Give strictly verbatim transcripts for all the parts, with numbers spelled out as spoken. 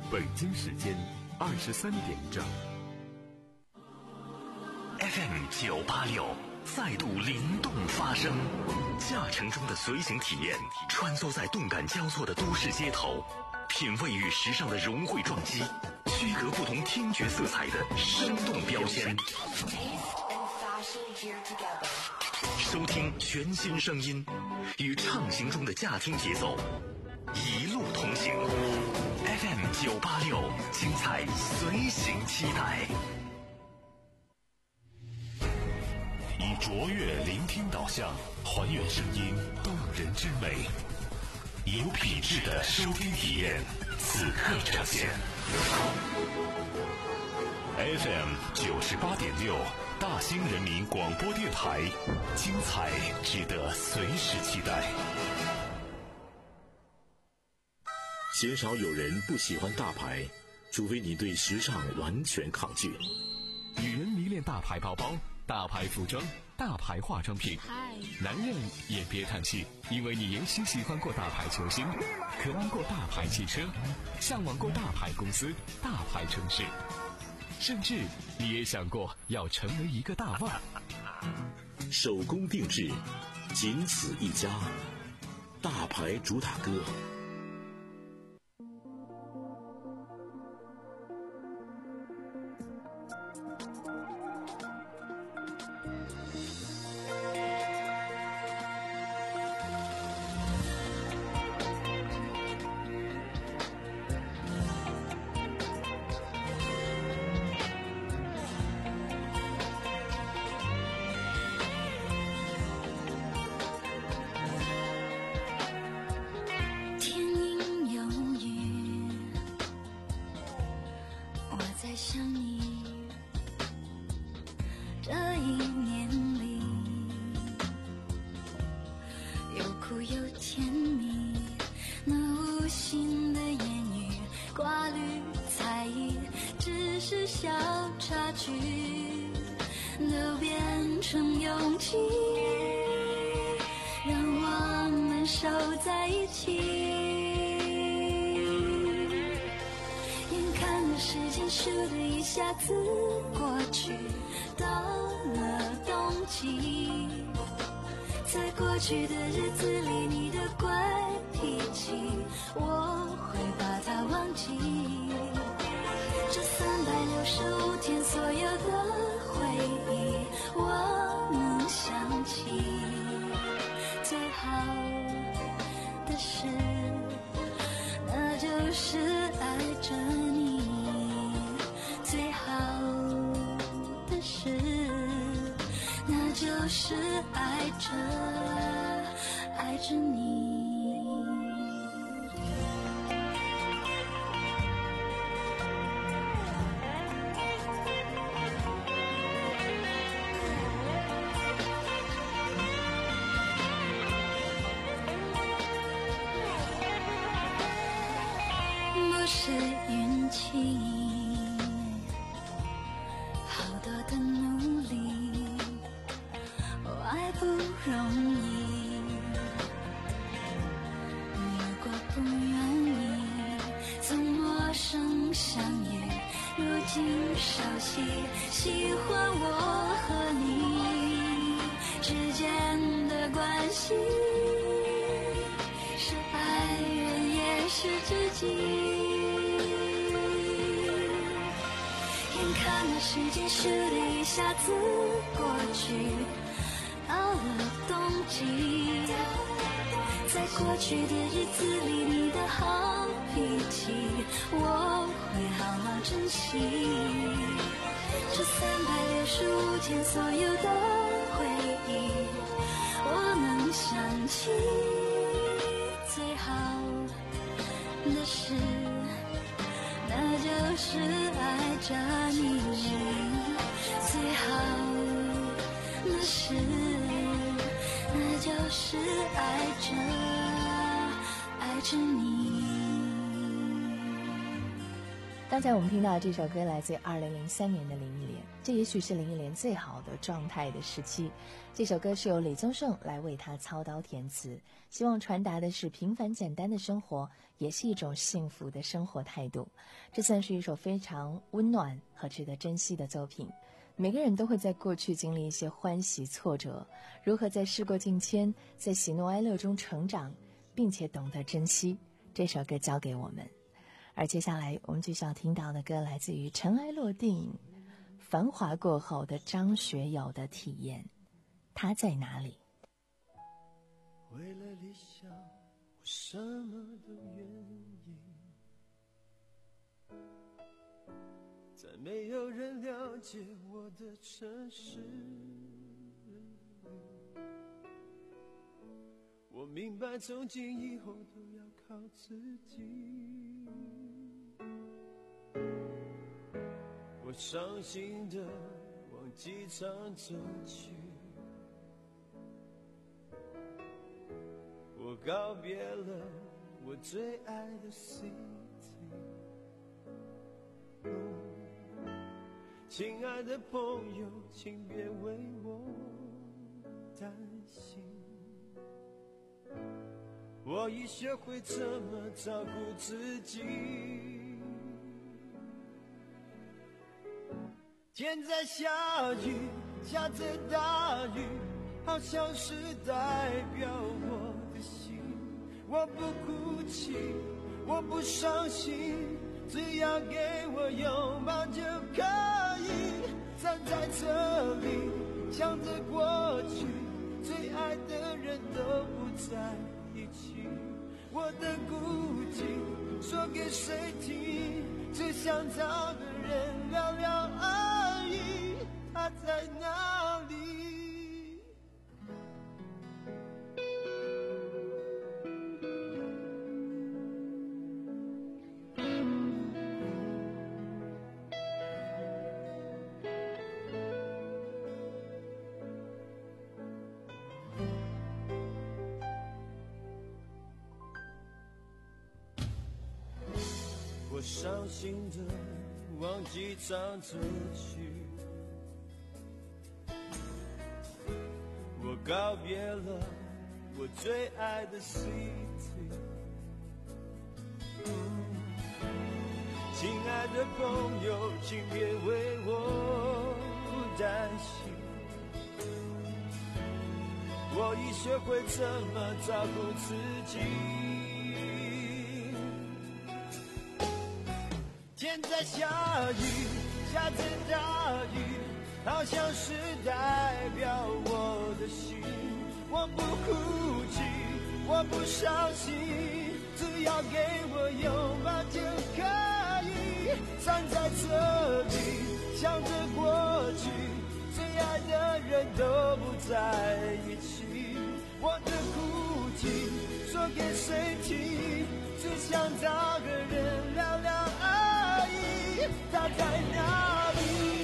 北京时间二十三点整。 F M 九八六再度灵动发声，驾乘中的随行体验，穿梭在动感交错的都市街头，品味与时尚的融汇撞击，区隔不同听觉色彩的生动标签。收听全新声音，与畅行中的驾听节奏一路同行。 F M 九八六，精彩随行期待。以卓越聆听导向，还原声音动人之美，有品质的收听体验，此刻呈现。F M 九十八点六，大兴人民广播电台，精彩值得随时期待。 鲜少有人不喜欢大牌，除非你对时尚完全抗拒。 女人迷恋大牌包包、大牌服装、大牌化妆品，男人也别叹气，因为你也许喜欢过大牌球星，渴望过大牌汽车，向往过大牌公司、大牌城市，甚至你也想过要成为一个大腕。 手工定制，仅此一家，大牌主打歌。 刚才我们听到的这首歌来自二零零三年的林忆莲，这也许是林忆莲最好的状态的时期。这首歌是由李宗盛来为她操刀填词，希望传达的是平凡简单的生活也是一种幸福的生活态度。这算是一首非常温暖和值得珍惜的作品。每个人都会在过去经历一些欢喜挫折，如何在事过境迁，在喜怒哀乐中成长，并且懂得珍惜，这首歌教给我们。而接下来我们继续要听到的歌来自于尘埃落定繁华过后的张学友的体验，他在哪里？ 为了理想我什么都愿意，在没有人了解我的城市，我明白从今以后都要靠自己。我伤心的往机场走去，我告别了我最爱的 city、哦、亲爱的朋友，请别为我担心，我已学会怎么照顾自己。天在下雨，下着大雨，好像是代表我的心。我不哭泣，我不伤心，只要给我拥抱就可以。站在这里，想着过去，最爱的人都不在一起。我的孤寂说给谁听？只想找个人聊聊而已，他在哪里？我伤心的往机场走去，我告别了我最爱的 city、嗯、亲爱的朋友，请别为我担心，我已学会怎么照顾自己。天在下雨，下着大雨，好像是代表我的心。我不哭泣，我不伤心，只要给我拥抱就可以。站在这里，想着过去，最爱的人都不在一起。我的孤寂说给谁听？只想找个人聊聊而已，他在哪里？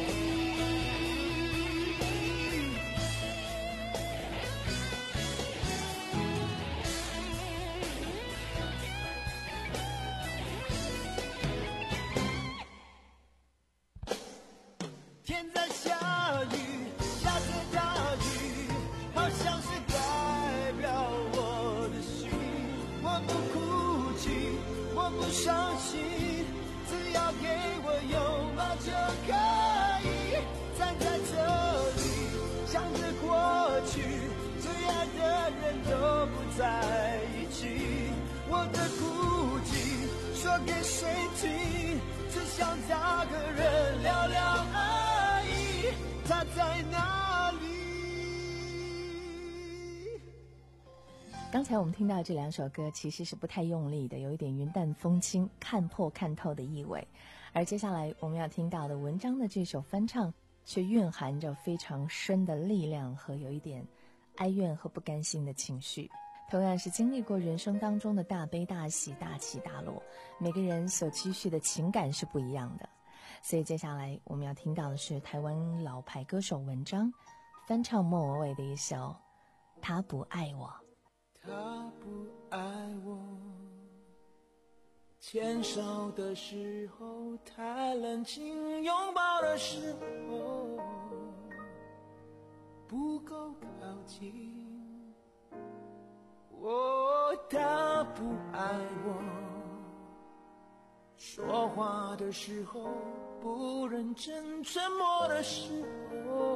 天在下雨，下着大雨，好像是代表我的心。我不哭泣，我不伤心，只要给我拥抱就可以。站在这里，想着过去，最爱的人都不在一起。我的孤寂说给谁听？只想找个人聊聊而已，他在哪里？ 刚才我们听到这两首歌其实是不太用力的，有一点云淡风轻，看破看透的意味。而接下来我们要听到的文章的这首翻唱，却蕴含着非常深的力量和有一点哀怨和不甘心的情绪。同样是经历过人生当中的大悲大喜大起大落，每个人所积蓄的情感是不一样的。所以接下来我们要听到的是台湾老牌歌手文章翻唱莫文蔚的一首《他不爱我》。 他不爱我， 牵手的时候太冷清，拥抱的时候不够靠近。哦，他不爱我，说话的时候不认真，沉默的时候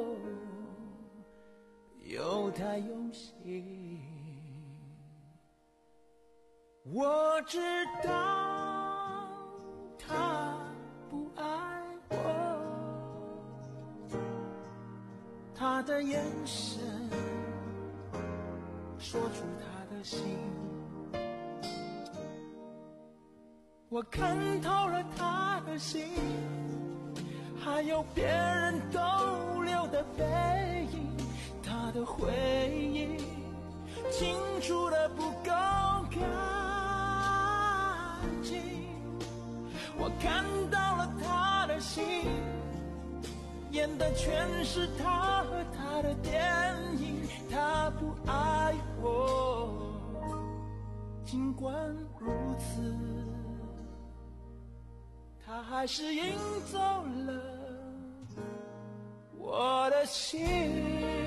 又太用心。我知道他不爱我，他的眼神说出他的心，我看透了他的心，还有别人逗留的背影，他的回忆清楚的不够干净。我看到了他的心，演的全是他和他的电影。他不爱我，尽管如此，他还是赢走了我的心。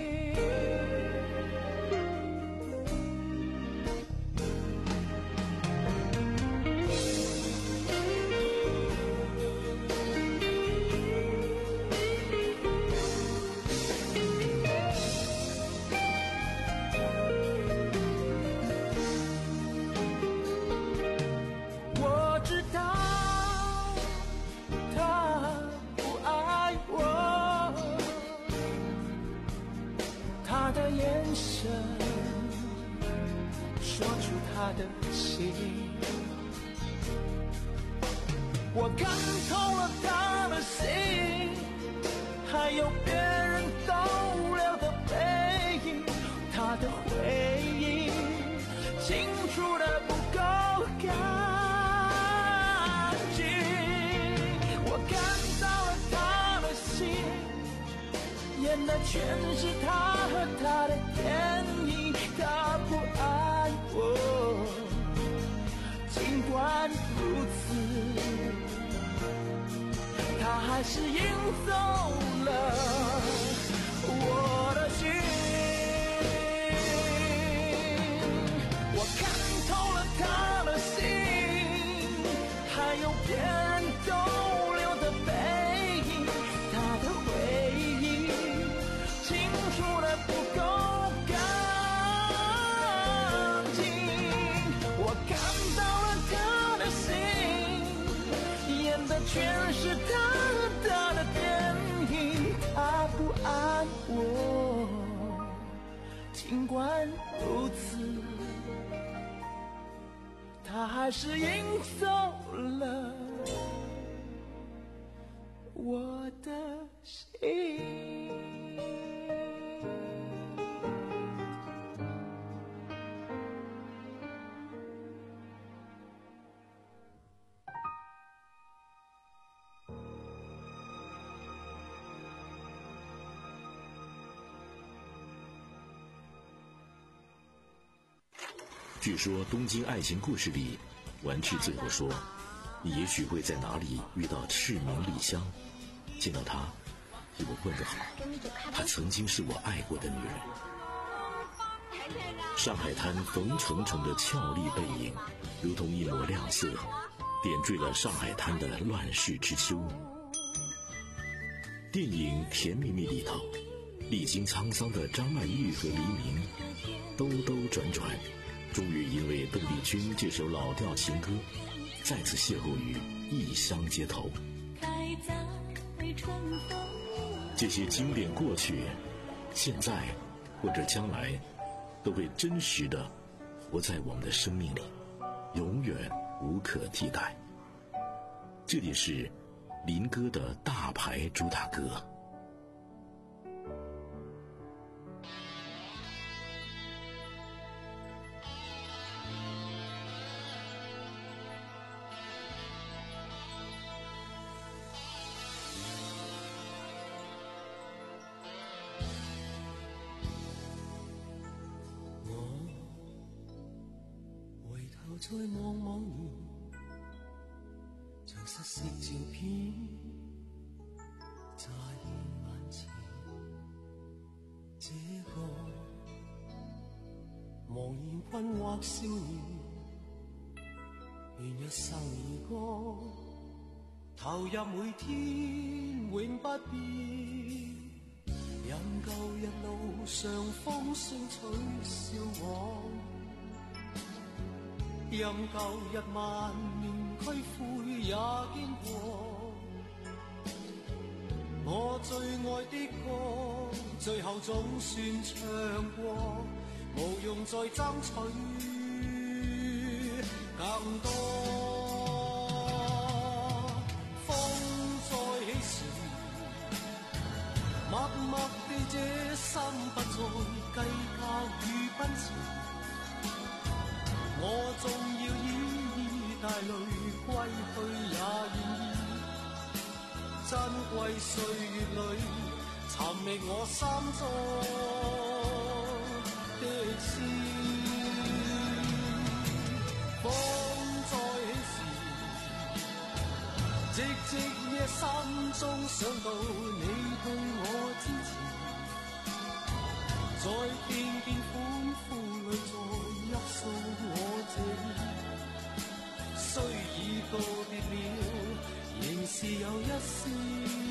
说出他的心，我看透了他的心，还有别人逗留的背影，他的回忆清楚的不够干净。我看到了他的心，演的全是他和他的电影。他不爱我，尽管如此，他还是赢走了我的心。我看透了他的心，还有别人逗留的背影，他的回忆清楚的不够全是他和他的电影。他不爱我，尽管如此，他还是赢走了我的心。 据说《东京爱情故事》里，丸治最后说：“你也许会在哪里遇到赤名莉香，见到她，替我问个好，她曾经是我爱过的女人。”上海滩冯程程的俏丽背影，如同一抹亮色，点缀了上海滩的乱世之秋。电影《甜蜜蜜》里头，历经沧桑的张曼玉和黎明，兜兜转转，终于因为邓丽君这首老调情歌，再次邂逅于异乡街头。这些经典过去，现在或者将来，都会真实的活在我们的生命里，永远无可替代。这里是林哥的大牌主打歌。 在茫茫像失色照片乍现眼前，这个茫然困惑少年，愿一生而歌，投入每天永不变。任旧日路上風聲取笑我，任舊日萬念俱灰也經過。我最愛的歌，最後總算唱過，無用再爭取更多。默默地這心不再計較與奔馳，我縱要依依帶淚歸去也願意。珍貴歲月裏尋覓我心中的詩，風再起時，寂寂夜心中想到你對我支持，在片片歡呼裏再泣訴我謝意。雖已告別了，仍是有一絲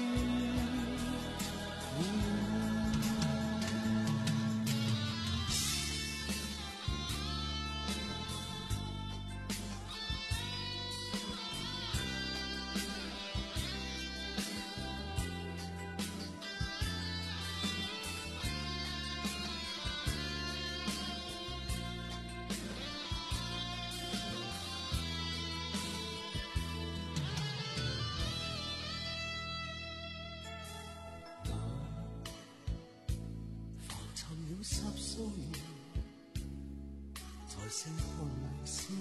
十歲在星空裏閃，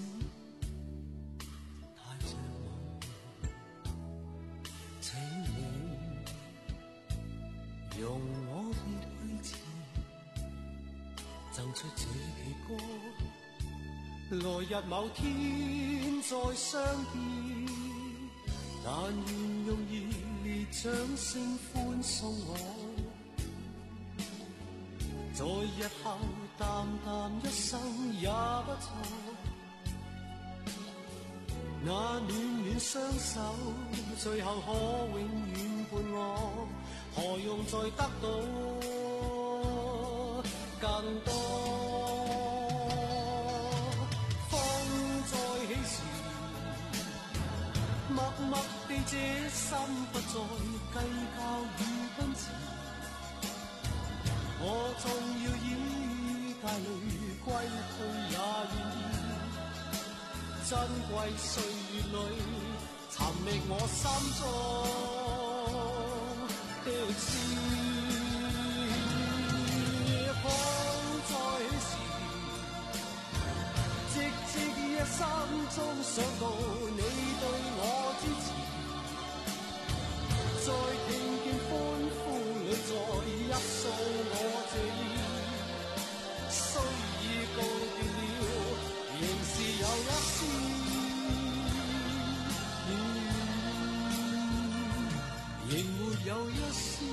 太着夢，請你容我別去前，贈出這期歌，來日某天再相見，但願用熱烈掌聲歡送我。在日後淡淡一生也不錯，那暖暖雙手最後可永遠伴我，何用再得到更多。風再起時，默默地這心不再計較與奔馳，我縱要依帶淚歸去也願意。珍貴歲月裏尋覓我心中的詩，風再起時，寂寂夜心中想到你對我支持，在聽見歡呼裏再泣訴我謝意。雖已告別了，仍是有一絲，仍沒有一絲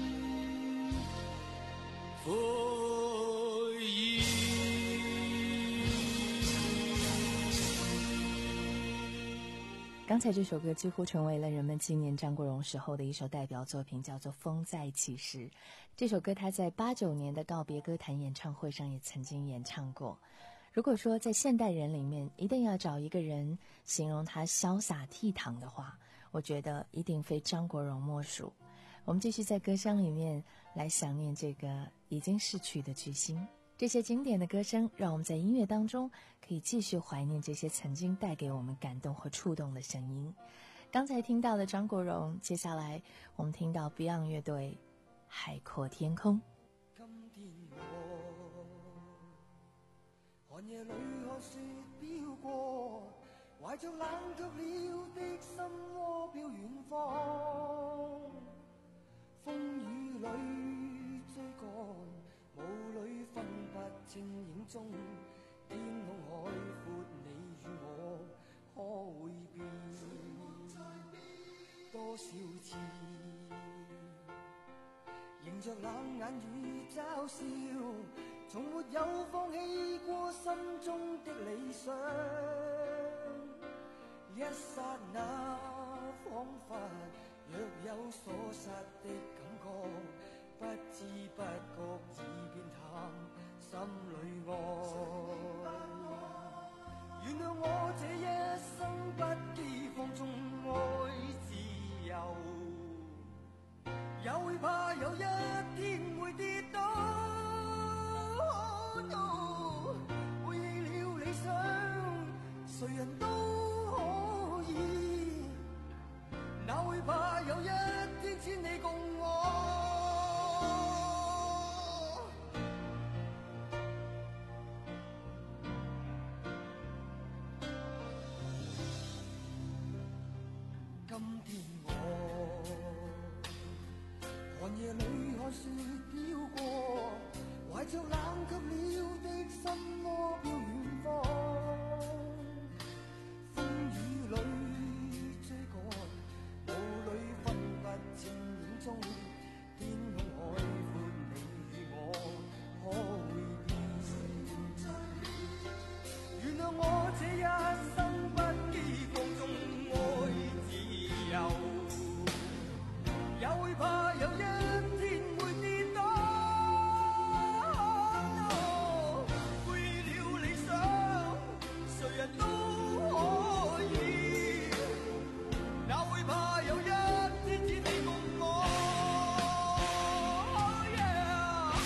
悔意。 刚才这首歌几乎成为了人们纪念张国荣时候的一首代表作品，叫做《风再起时》。这首歌他在八九年的告别歌坛演唱会上也曾经演唱过。如果说在现代人里面一定要找一个人形容他潇洒倜傥的话，我觉得一定非张国荣莫属。我们继续在歌声里面来想念这个已经逝去的巨星。这些经典的歌声让我们在音乐当中可以继续怀念这些曾经带给我们感动和触动的声音。刚才听到的张国荣，接下来我们听到 Beyond 乐队《海阔天空》。 今天我寒夜裏看雪飄過，懷着冷卻了的心窩飄遠方，風雨裏追趕，霧裏分不清影蹤，天空海闊，你與我可會變？ 少次，迎着冷眼與嘲笑，從沒有放棄過心中的理想。一剎那彷彿若有所失的感覺，不知不覺已變淡，心裏愛。原諒我這一生不羈放縱愛自由，也會怕有一天會跌倒。Oh no， 背棄了理想，誰人都可以，哪會怕有一天只你共我。今天我寒夜裏看雪飄過，懷着冷卻了的心窩飄遠方。風雨裏追趕，霧裏分不清影蹤，天空海闊，你與我可會變？原諒我這一生不羈放縱愛自由，也會怕有一天會跌倒。Oh no， 背了理想，誰人都可以，哪會怕有一天只你共我。Oh yeah，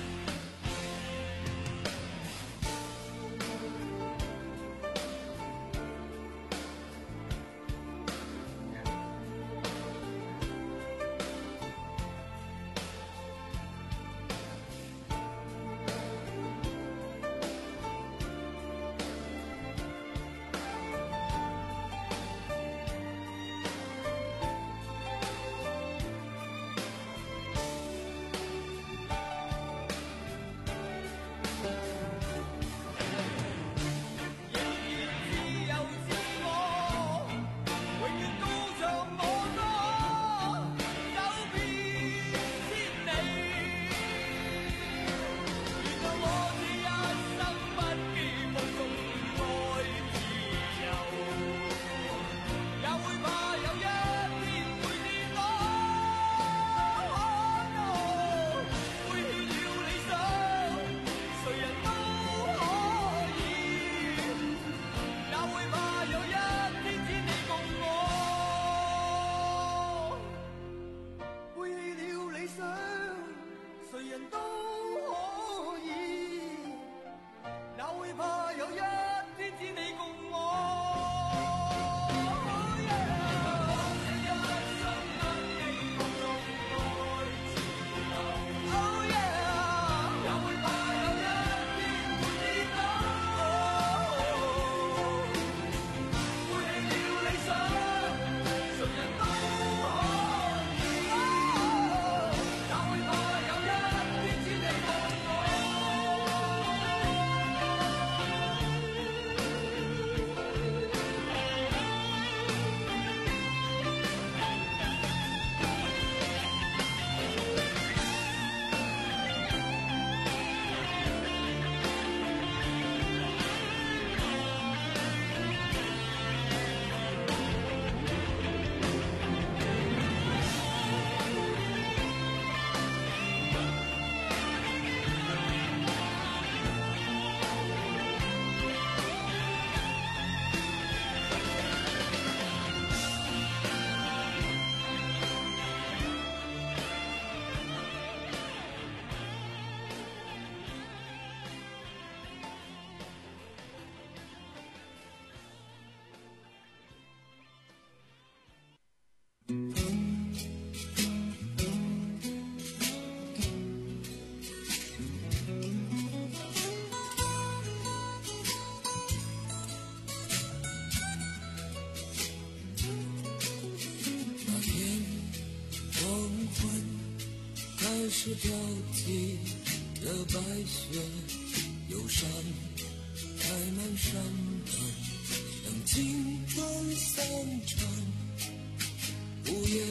是飘起的白雪，忧伤开满山岗，当青春散场，午夜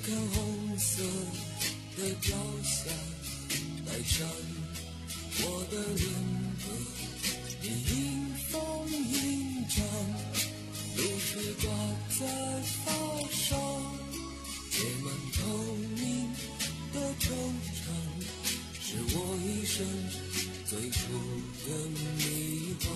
看红色的飘霞，带上我的脸庞，你迎风迎着，露水挂在发梢，结满透明的惆怅，是我一生最初的迷惘。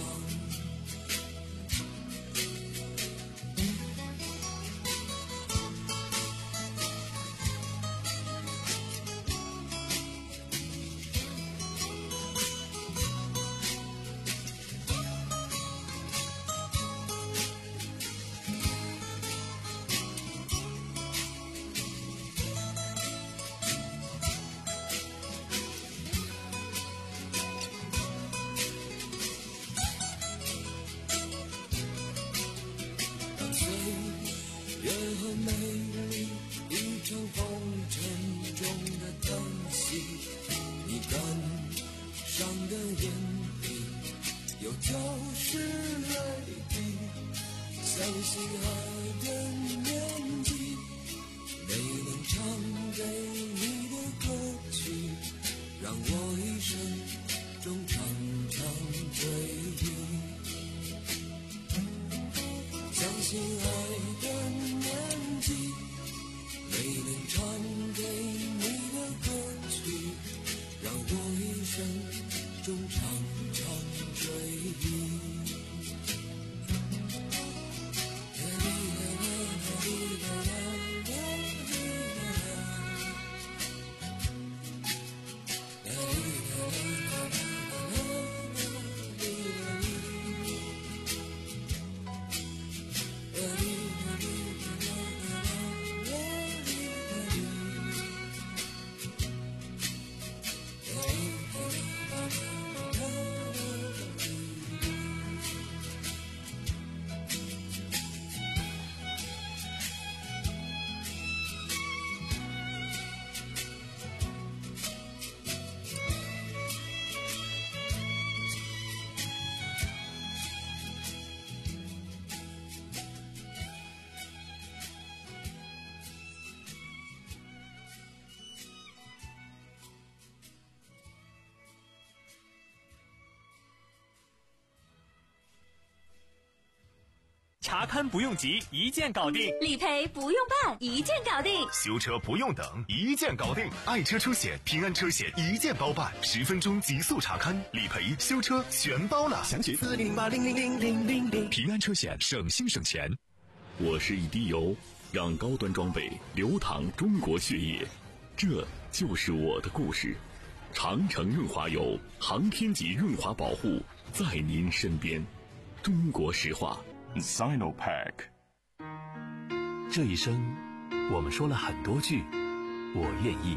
查勘不用急，一键搞定； 理赔不用办，一键搞定； 修车不用等，一键搞定。爱车车险、平安车险一键包办，十分钟极速查勘、理赔、修车全包了。详询四零零八零零零零零零。平安车险，省心省钱。 我是一滴油，让高端装备流淌中国血液，这就是我的故事。长城润滑油，航天级润滑保护，在您身边。中国石化。 Sinopack。 这一生我们说了很多句我愿意。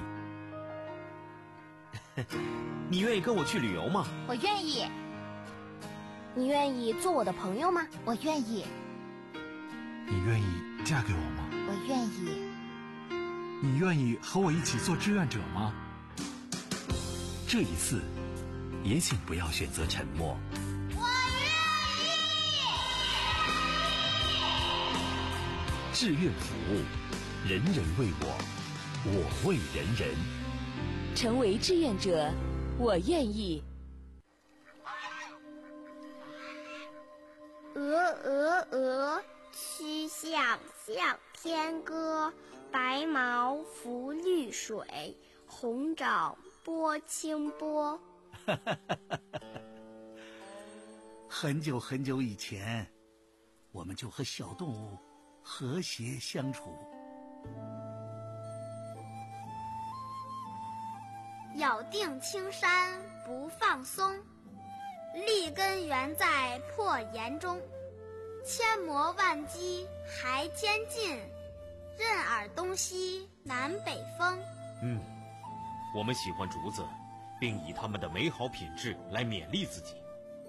你愿意跟我去旅游吗？ 我愿意。你愿意做我的朋友吗？我愿意。 你愿意嫁给我吗？ 我愿意。 你愿意和我一起做志愿者吗？ 这一次也请不要选择沉默。志愿服务，人人为我，我为人人。 成为志愿者，我愿意。 鹅鹅鹅，曲项向天歌。白毛浮绿水，红掌拨清波。 很久很久以前，我们就和小动物和谐相处。 咬定青山不放松，立根原在破岩中。千磨万击还坚劲，任尔东西南北风。 嗯，我们喜欢竹子，并以它们的美好品质来勉励自己。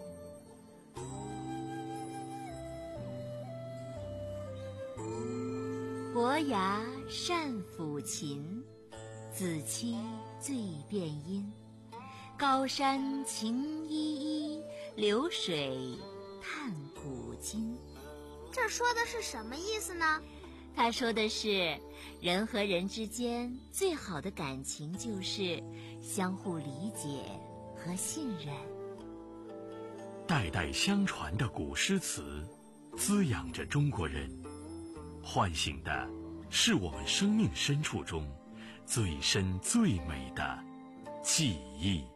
伯牙善抚琴，子期最辨音。高山晴依依，流水探古今。 这说的是什么意思呢？ 他说的是，人和人之间最好的感情就是相互理解和信任。 代代相传的古诗词，滋养着中国人，唤醒的是我们生命深处中最深最美的记忆。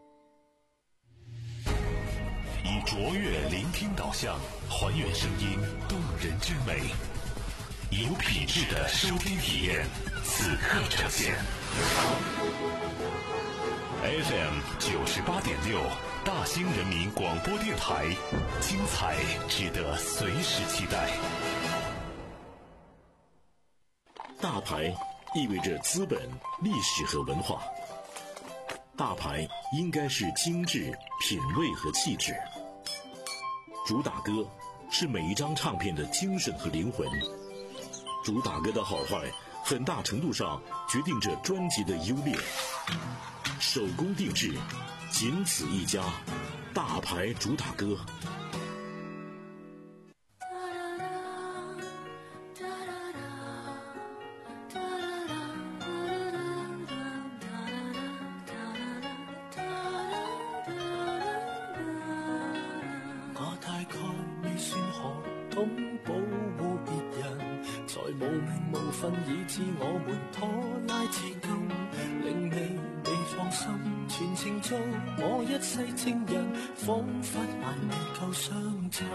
以卓越聆听导向，还原声音动人之美，有品质的收听体验，此刻呈现。F M 九十八点六，大兴人民广播电台，精彩值得随时期待。 大牌意味着资本、历史和文化。大牌应该是精致、品味和气质。主打歌是每一张唱片的精神和灵魂。主打歌的好坏，很大程度上决定着专辑的优劣。手工定制，仅此一家，大牌主打歌。 以致我們拖拉至今，令你未放心。全程做我一世情人，彷彿還未夠相襯。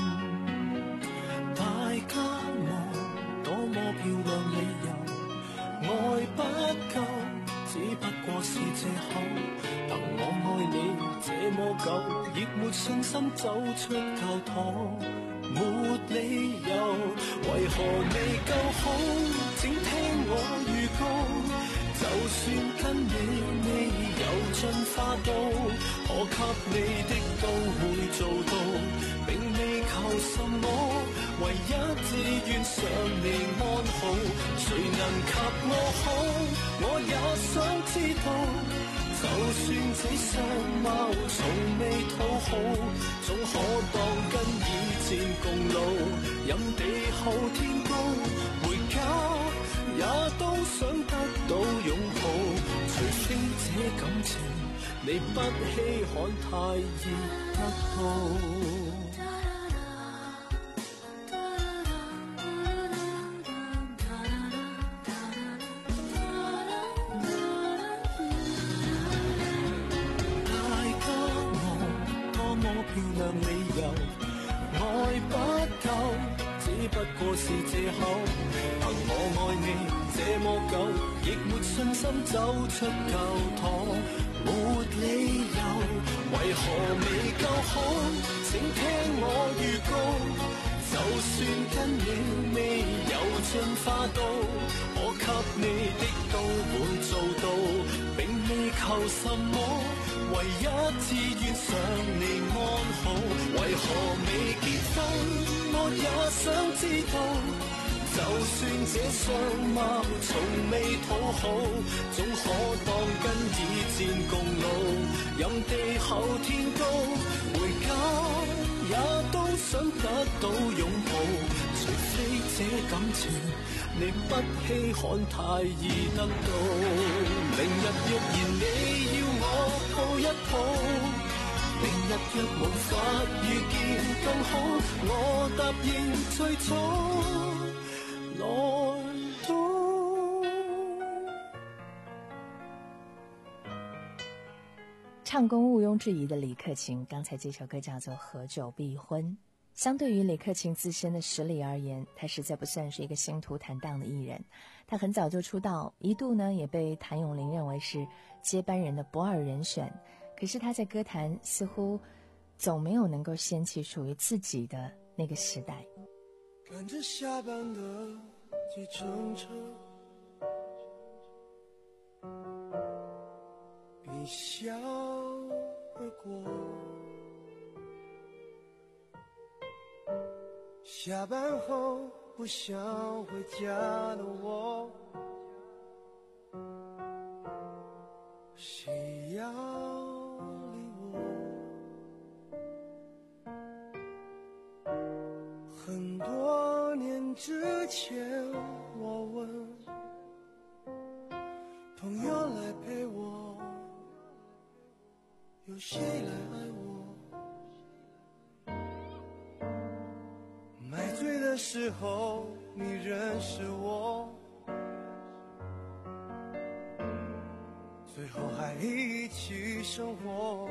大家望多麼漂亮理由，愛不夠，只不過是借口。憑我愛你這麼久，亦沒信心走出教堂。沒理由，為何未夠好？請聽我預告，就算跟你未有進化到，可給你的都會做到，並未求什麼，唯一志願想你安好。誰能及我好？我也想知道。就算這相貌從未討好，總可當跟以前共老。任地厚天高，回家也都想得到擁抱。除非這感情你不稀罕，太易得到。漂亮理由，愛不夠，只不過是借口。憑我愛你這麼久，亦沒信心走出教堂。沒理由，為何未夠好？請聽我預告，就算跟你未有進化到，我給你的都會做到，並未求什麼。唯一志願想你安好，為何未結婚？我也想知道。就算這相貌從未討好，總可當跟以前共老。任地厚天高，回家也都想得到擁抱。除非這感情你不稀罕，太易得到。明日若然你要我抱一抱，明日若無法遇見更好，我答應最早來到。 唱功毋庸置疑的李克勤，刚才这首歌叫做《合久必婚》。相对于李克勤自身的实力而言，他实在不算是一个星途坦荡的艺人。他很早就出道，一度呢也被谭咏麟认为是接班人的不二人选。可是他在歌坛似乎总没有能够掀起属于自己的那个时代。 赶着下班的计程车，一笑而过。下班后不想回家的我，谁要理我？很多年梦之前，我问朋友来陪我，有谁来爱我？买醉的时候你认识我，最后还一起生活。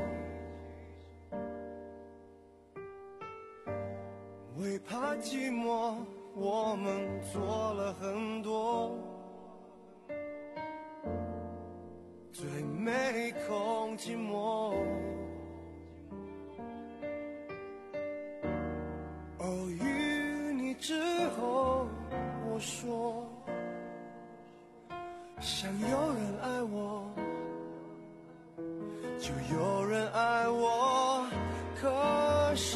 为怕寂寞，我们做了很多，最没空寂寞。偶遇你之后，我说想有人爱我，就有人爱我。可是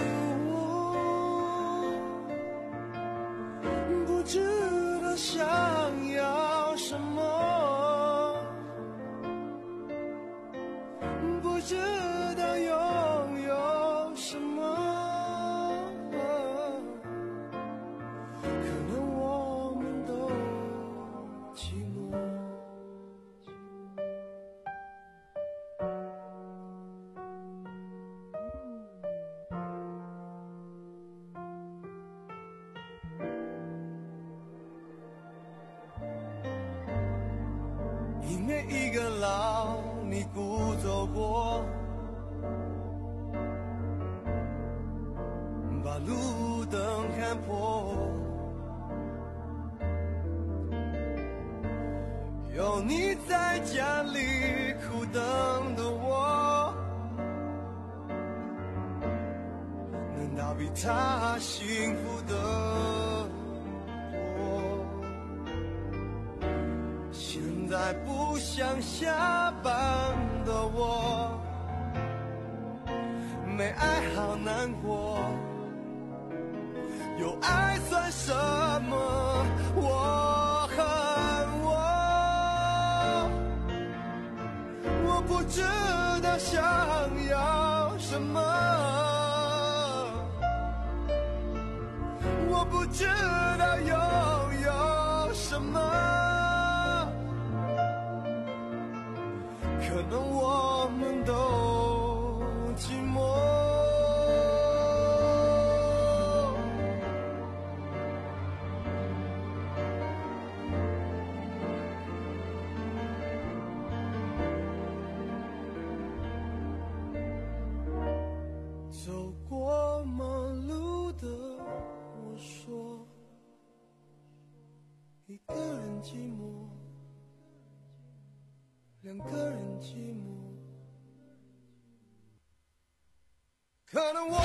不知道想要什么，不知道拥有什么，可能我们都寂寞。一年一个老，你孤走过，把路灯看破，有你在家里苦等的我，难道比他幸福的现在不想下班的我，没爱好难过，有爱算什么？我恨我，我不知道想要什么，我不知道拥有什么，可能我们都寂寞。走过马路的我说，一个人寂寞，两个人寂寞，可能我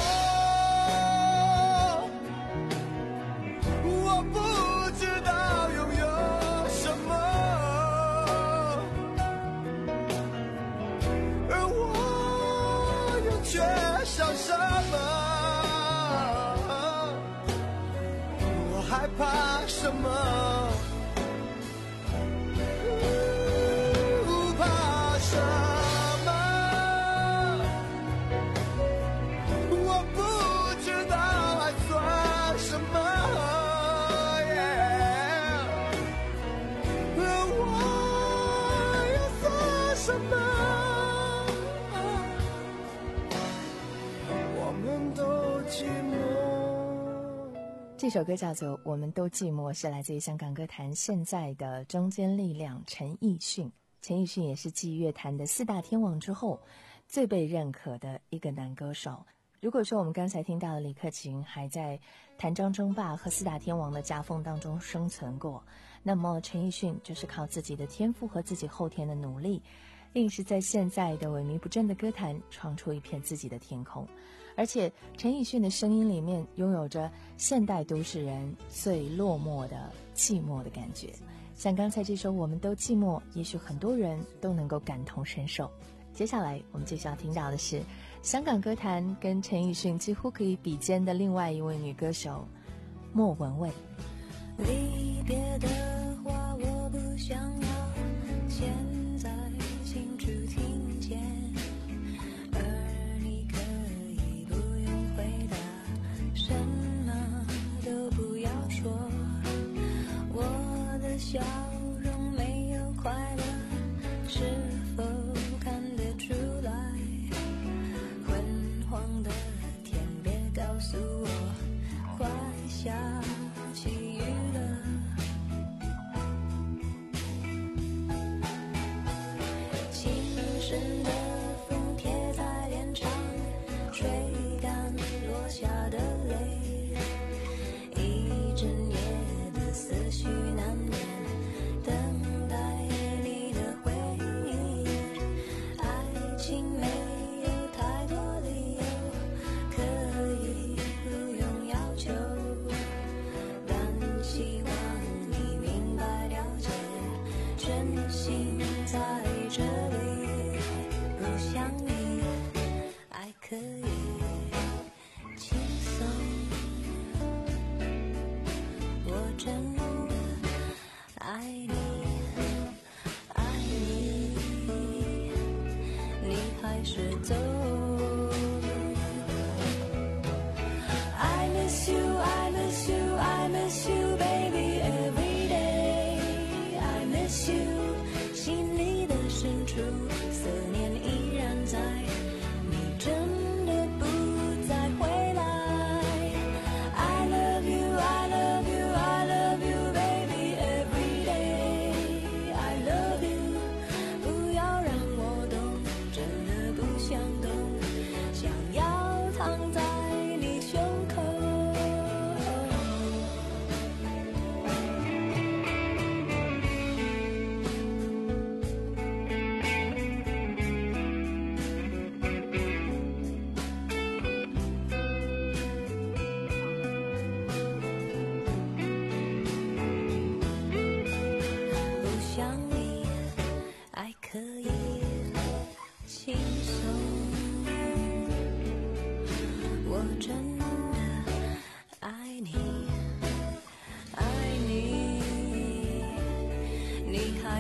我不知道拥有什么，而我又缺少什么，我害怕什么， 这首歌叫做《我们都寂寞》，是来自于香港歌坛现在的中坚力量陈奕迅。陈奕迅也是继乐坛的四大天王之后最被认可的一个男歌手。如果说我们刚才听到的李克勤还在谭张争霸和四大天王的夹缝当中生存过，那么陈奕迅就是靠自己的天赋和自己后天的努力，硬是在现在的萎靡不振的歌坛闯出一片自己的天空。而且陈奕迅的声音里面拥有着现代都市人最落寞的寂寞的感觉，像刚才这首《我们都寂寞》，也许很多人都能够感同身受。接下来我们继续要听到的是香港歌坛跟陈奕迅几乎可以比肩的另外一位女歌手莫文蔚。 离别的话我不想要现在清楚听见，而你可以不用回答，什么都不要说，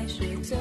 开始走。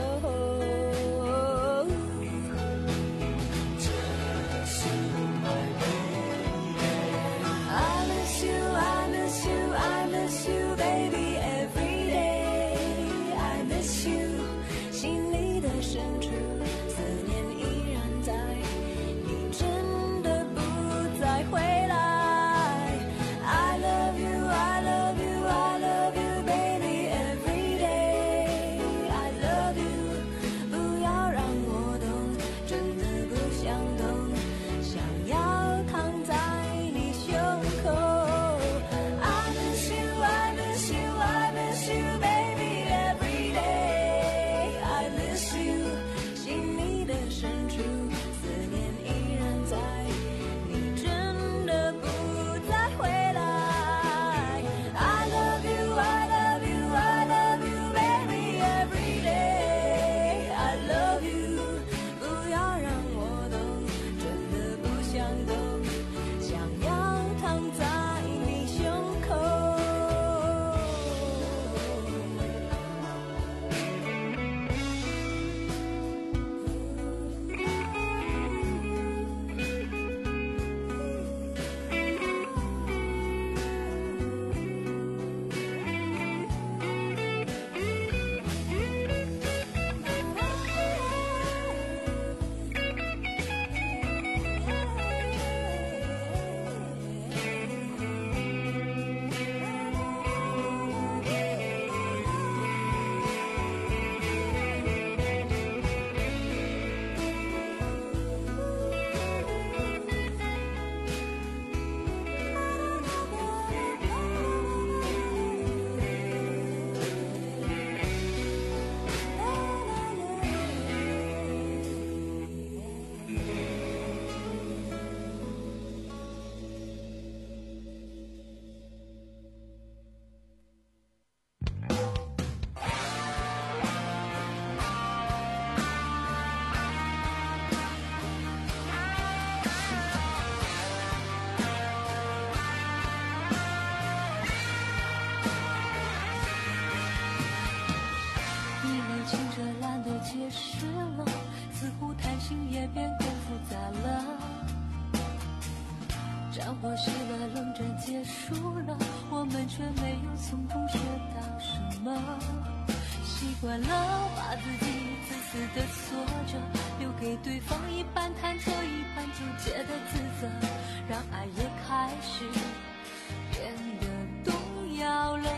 战火熄了，冷战结束了，我们却没有从中学到什么。习惯了把自己自私的锁着，留给对方一半忐忑一半纠结的自责，让爱也开始变得动摇了。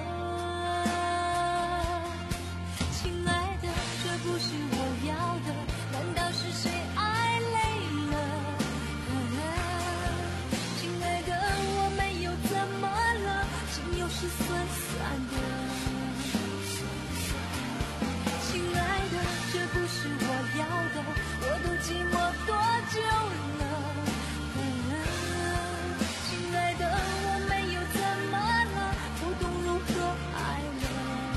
亲爱的，这不是我要的，难道是谁爱累了？亲爱的，我没有怎么了，心又是酸酸的。亲爱的，这不是我要的，我都寂寞多久了？亲爱的，我没有怎么了，不懂如何爱了。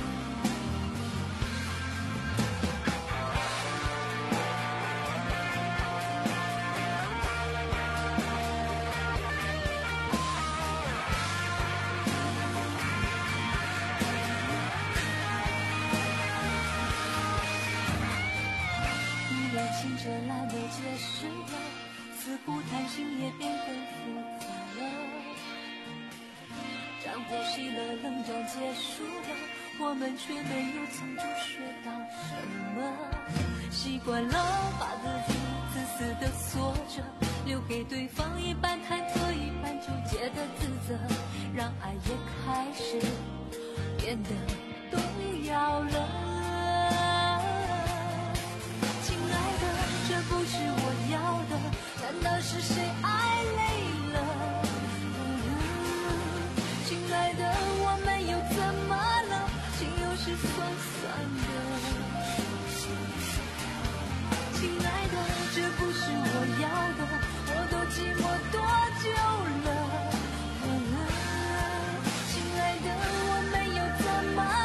清澈蓝的结识了，似乎谈心也变得复杂了。战火熄了，冷战结束了，我们却没有从中学到什么。习惯了把自己自私的锁着，留给对方一半忐忑一半纠结的自责，让爱也开始变得动摇了。这不是我要的，难道是谁爱累了？嗯、亲爱的，我没有怎么了，心又是酸酸的。亲爱的，这不是我要的，我都寂寞多久了？嗯、亲爱的，我没有怎么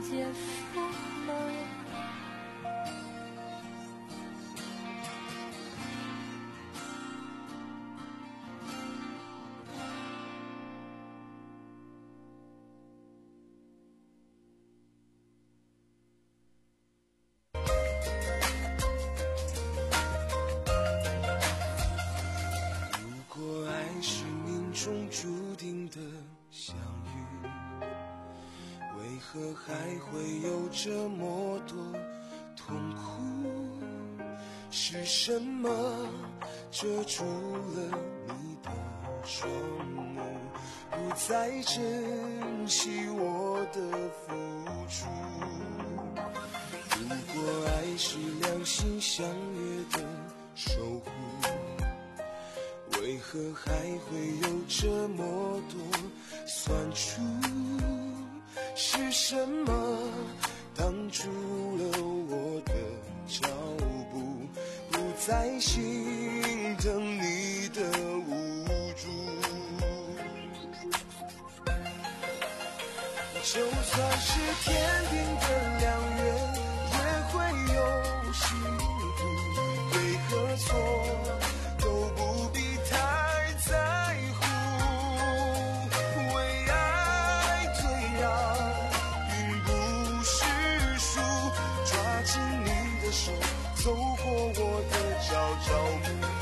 结束了。 注定的相遇，为何还会有这么多痛苦？是什么遮住了你的双目，不再珍惜我的付出？如果爱是两心相约的守护，为何还会有这么多酸楚？是什么挡住了我的脚步，不再心疼你的无助？就算是天定的良缘，也会有辛苦，对和错都不必太在乎，为爱退让并不是输，抓紧你的手，走过我的朝朝暮暮。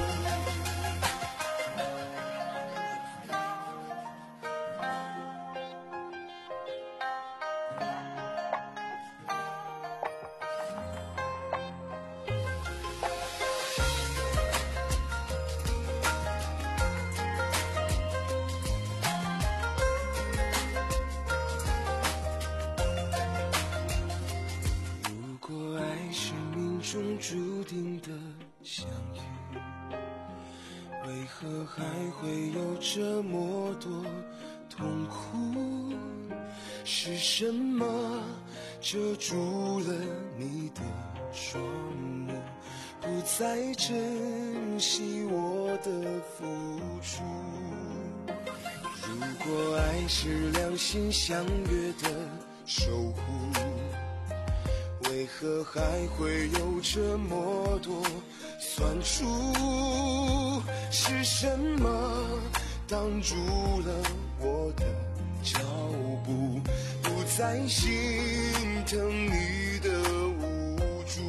注定的相遇，为何还会有这么多痛苦？是什么遮住了你的双目，不再珍惜我的付出？如果爱是两心相约的守护，为何还会有这么多酸楚？是什么挡住了我的脚步，不再心疼你的无助？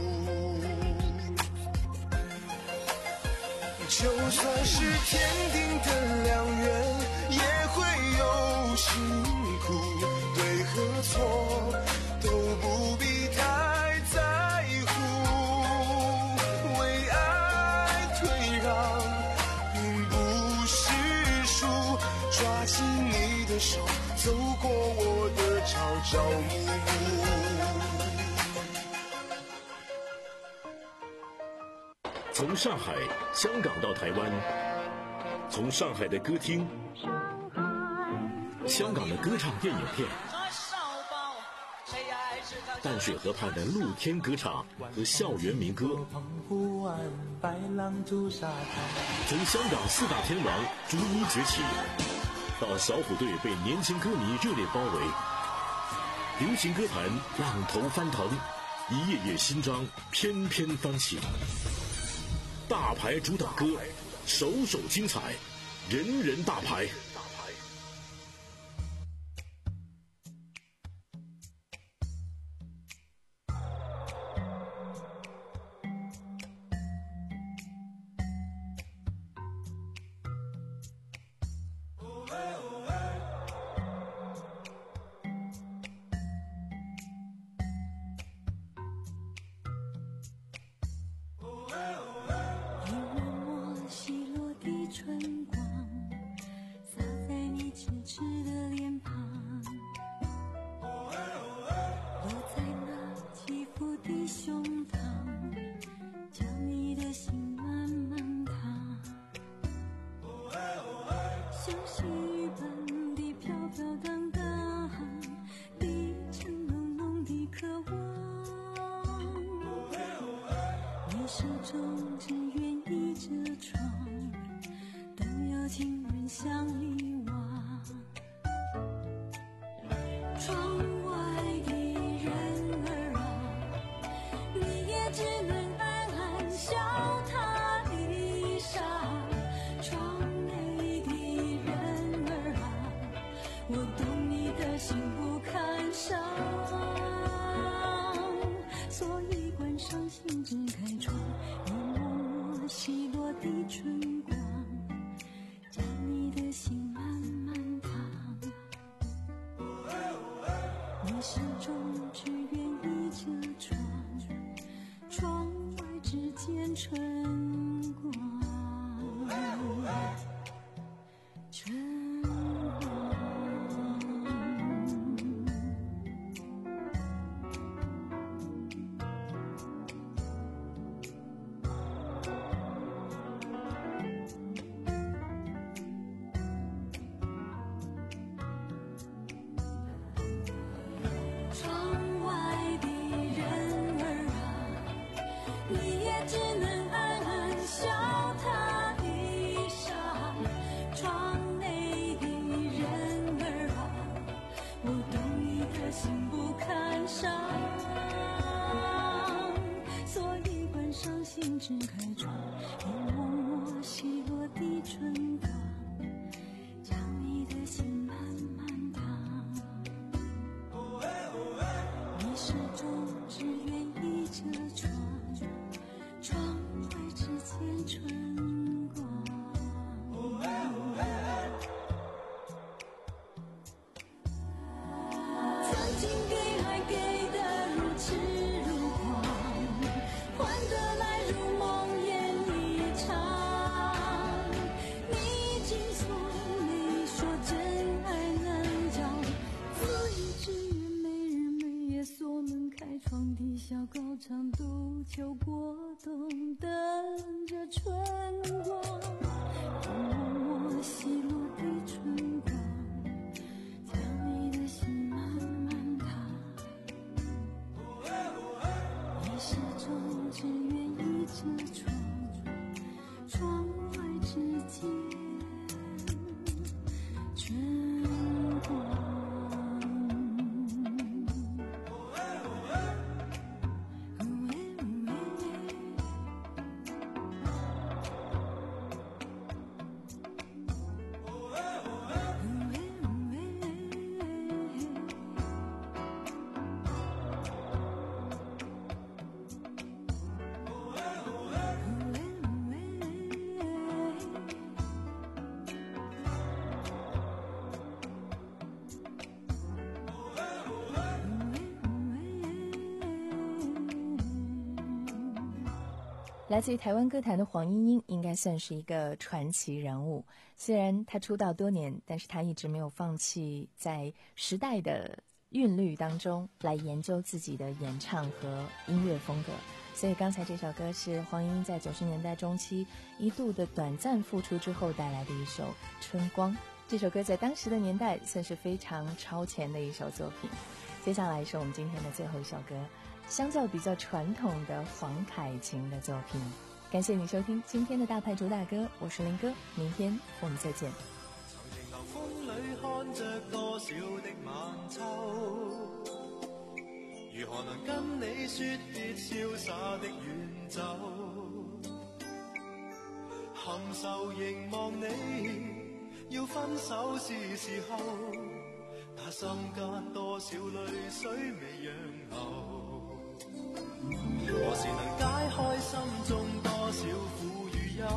就算是天定的良缘，也会有辛苦，对和错都不必太在乎，为爱退让并不是输，抓紧你的手，走过我的朝朝暮暮。 从上海、香港到台湾，从上海的歌厅、香港的歌唱电影片，淡水河畔的露天歌唱和校园民歌，从香港四大天王逐一崛起，到小虎队被年轻歌迷热烈包围，流行歌坛浪头翻腾，一页页新章翩翩翻起。大牌主打歌，首首精彩，人人大牌。 手中只愿一遮窗，都有情人相依望。窗外始终只愿意遮窗，窗外只见春光，春光。只开窗，一抹抹稀落的春光，将你的心慢慢烫。你始终只愿意遮窗，窗外只见春光。曾经给爱给的如痴如狂，换得来如梦魇一场。你竟从没说真爱难讲，所以只愿每日每夜锁门开窗，地下高唱杜秋过冬，等着春光。一抹抹稀落的春光，将你的心慢慢烫。你始终只愿意遮窗，窗外只见春光。 来自于台湾歌坛的黄莺莺应该算是一个传奇人物。虽然她出道多年，但是她一直没有放弃在时代的韵律当中来研究自己的演唱和音乐风格。所以刚才这首歌是黄莺莺在九十年代中期一度的短暂复出之后带来的一首《春光》。这首歌在当时的年代算是非常超前的一首作品。接下来是我们今天的最后一首歌，相较比较传统的黄凯芹的作品。感谢你收听今天的大牌主打歌，我是林哥，明天我们再见。 风里看着多少的晚秋，如何能跟你说别潇洒的远走，含愁凝望你，要分手是时候，那心间多少淚水未讓流，何時能解開心中多少苦與憂，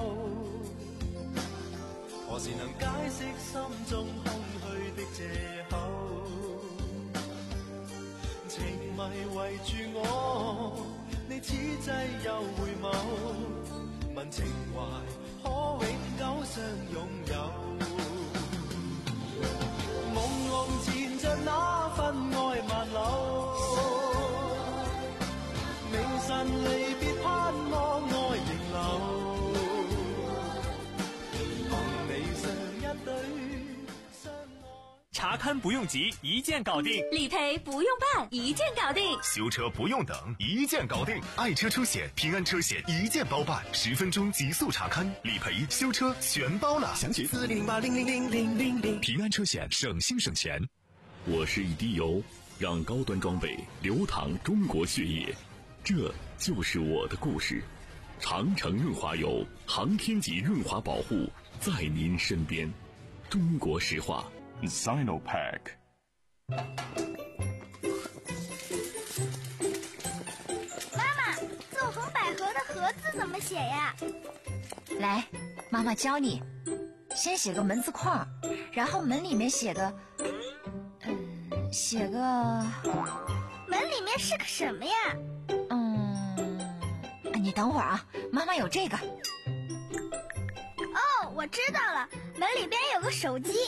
何時能解釋心中空虛的藉口，情迷圍住我，你此際又回眸，問情懷可永久相擁有，朦朧纏着那份愛萬縷，明晨離別盼望愛仍留，同你上一對相愛。 查勘不用急，一键搞定； 理赔不用辦，一鍵搞定； 修車不用等，一鍵搞定。愛車車險、平安車險一鍵包辦，十分鐘極速查勘，理賠、修車全包了。詳情四零零八零零零零零零。平安車險，省心省錢。 我是一滴油，讓高端裝備流淌中國血液，這就是我的故事。長城潤滑油，航天級潤滑保護，在您身邊。中國石化 Sinopec。 媽媽，奏紅百合的合字怎麼寫呀？ 來，媽媽教你，先寫個門字框，然後門裡面寫個写个门里面是个什么呀？ 嗯，你等会儿啊，妈妈有这个。 哦，我知道了，门里边有个手机。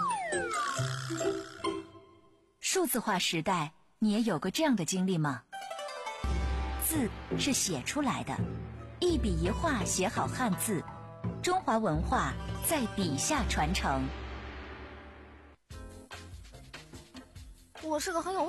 数字化时代，你也有过这样的经历吗？字是写出来的，一笔一画写好汉字，中华文化在笔下传承。 我是个很有